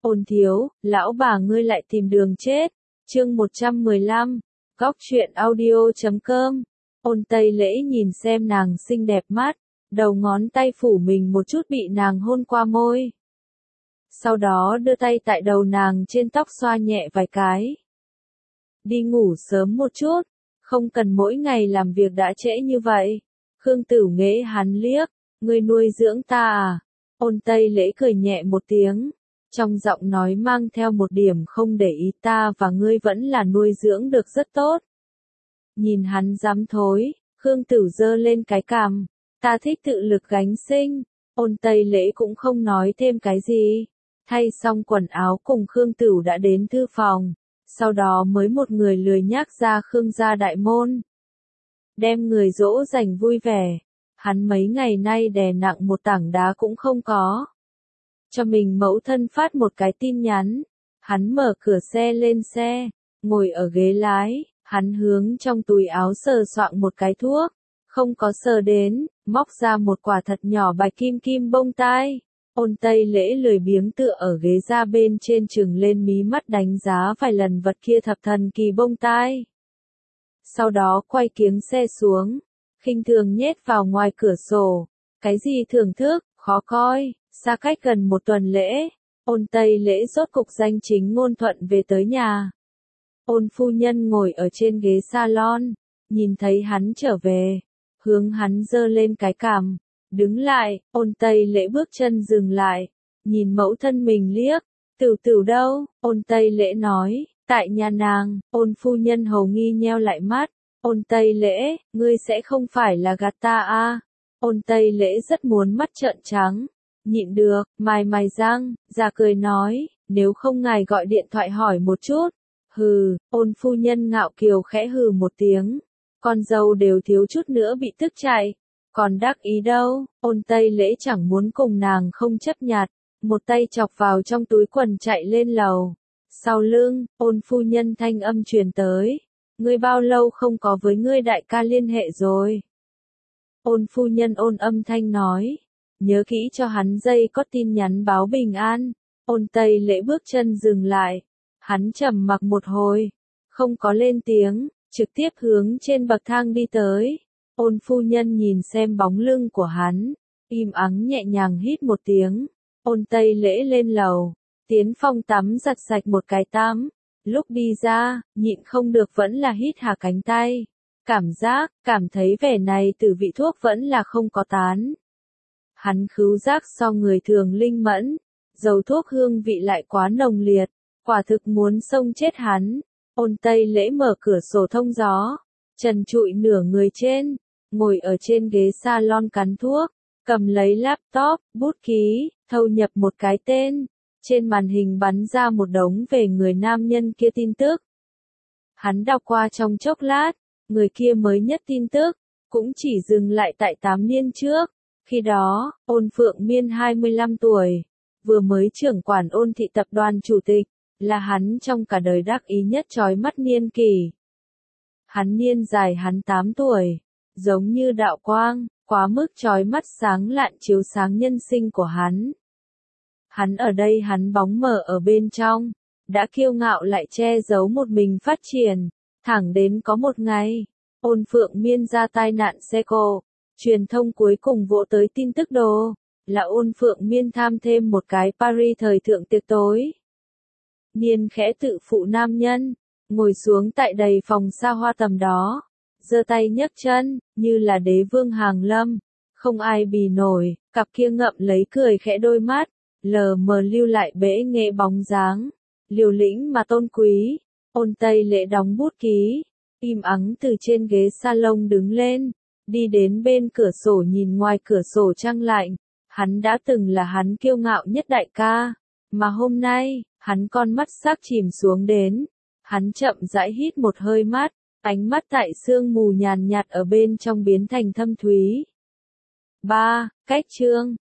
Ôn thiếu, lão bà ngươi lại tìm đường chết. Chương 115, Góc truyện audio.com. Ôn Tây Lễ nhìn xem nàng xinh đẹp mắt, đầu ngón tay phủ mình một chút bị nàng hôn qua môi. Sau đó đưa tay tại đầu nàng trên tóc xoa nhẹ vài cái. Đi ngủ sớm một chút, không cần mỗi ngày làm việc đã trễ như vậy. Khương Tử Nghệ hắn liếc, ngươi nuôi dưỡng ta à? Ôn Tây Lễ cười nhẹ một tiếng, trong giọng nói mang theo một điểm không để ý, ta và ngươi vẫn là nuôi dưỡng được rất tốt. Nhìn hắn dám thối, Khương Tử giơ lên cái cằm, ta thích tự lực gánh sinh. Ôn Tây Lễ cũng không nói thêm cái gì, thay xong quần áo cùng Khương Tử đã đến thư phòng, sau đó mới một người lười nhác ra Khương gia đại môn. Đem người dỗ dành vui vẻ, hắn mấy ngày nay đè nặng một tảng đá cũng không có. Cho mình mẫu thân phát một cái tin nhắn, hắn mở cửa xe lên xe, ngồi ở ghế lái, hắn hướng trong túi áo sờ soạng một cái thuốc, không có sờ đến, móc ra một quả thật nhỏ bạch kim kim bông tai. Ôn Tây Lễ lười biếng tựa ở ghế ra bên trên chừng lên mí mắt đánh giá vài lần vật kia thập thần kỳ bông tai. Sau đó quay kiếng xe xuống, khinh thường nhét vào ngoài cửa sổ. Cái gì thưởng thức, khó coi. Xa cách gần một tuần lễ, Ôn Tây Lễ rốt cục danh chính ngôn thuận về tới nhà. Ôn phu nhân ngồi ở trên ghế salon, nhìn thấy hắn trở về, hướng hắn giơ lên cái cằm, đứng lại. Ôn Tây Lễ bước chân dừng lại, nhìn mẫu thân mình liếc, Tửu Tửu đâu? Ôn Tây Lễ nói, tại nhà nàng. Ôn phu nhân hầu nghi nheo lại mắt, Ôn Tây Lễ, ngươi sẽ không phải là gạt ta à? Ôn Tây Lễ rất muốn mắt trợn trắng, nhịn được, mài răng, già cười nói, nếu không ngài gọi điện thoại hỏi một chút. Hừ. Ôn phu nhân ngạo kiều khẽ hừ một tiếng, con dâu đều thiếu chút nữa bị tức chạy, còn đắc ý đâu. Ôn Tây Lễ chẳng muốn cùng nàng không chấp nhặt, một tay chọc vào trong túi quần chạy lên lầu. Sau lưng, ôn phu nhân thanh âm truyền tới, ngươi bao lâu không có với ngươi đại ca liên hệ rồi? Ôn phu nhân ôn âm thanh nói, nhớ kỹ cho hắn dây có tin nhắn báo bình an. Ôn Tây Lễ bước chân dừng lại, hắn trầm mặc một hồi, không có lên tiếng, trực tiếp hướng trên bậc thang đi tới. Ôn phu nhân nhìn xem bóng lưng của hắn, im ắng nhẹ nhàng hít một tiếng. Ôn Tây Lễ lên lầu, tiến phòng tắm giặt sạch một cái tắm, lúc đi ra, nhịn không được vẫn là hít hà cánh tay. Cảm thấy vẻ này từ vị thuốc vẫn là không có tán. Hắn khứu giác so người thường linh mẫn, dầu thuốc hương vị lại quá nồng liệt, quả thực muốn xông chết hắn. Ôn Tây Lễ mở cửa sổ thông gió, trần trụi nửa người trên, ngồi ở trên ghế salon cắn thuốc, cầm lấy laptop, bút ký, thâu nhập một cái tên. Trên màn hình bắn ra một đống về người nam nhân kia tin tức. Hắn đọc qua trong chốc lát, người kia mới nhất tin tức, cũng chỉ dừng lại tại 8 niên trước. Khi đó, Ôn Phượng Miên 25 tuổi, vừa mới trưởng quản Ôn thị tập đoàn chủ tịch, là hắn trong cả đời đắc ý nhất chói mắt niên kỷ. Hắn niên dài hắn 8 tuổi, giống như đạo quang, quá mức chói mắt sáng lạn chiếu sáng nhân sinh của hắn. Hắn ở đây hắn bóng mờ ở bên trong, đã kiêu ngạo lại che giấu một mình phát triển, thẳng đến có một ngày, Ôn Phượng Miên ra tai nạn xe cộ, truyền thông cuối cùng vỗ tới tin tức đồ, là Ôn Phượng Miên tham thêm một cái Paris thời thượng tiệc tối. Niên khẽ tự phụ nam nhân, ngồi xuống tại đầy phòng xa hoa tầm đó, giơ tay nhấc chân, như là đế vương hàng lâm, không ai bì nổi, cặp kia ngậm lấy cười khẽ đôi mắt, lờ mờ lưu lại bẽ nghệ bóng dáng, liều lĩnh mà tôn quý. Ôn Tây Lễ đóng bút ký, im ắng từ trên ghế salon đứng lên, đi đến bên cửa sổ nhìn ngoài cửa sổ trăng lạnh. Hắn đã từng là hắn kiêu ngạo nhất đại ca, mà hôm nay, hắn con mắt sắc chìm xuống đến, hắn chậm rãi hít một hơi mát, ánh mắt tại sương mù nhàn nhạt ở bên trong biến thành thâm thúy. 3. Cách chương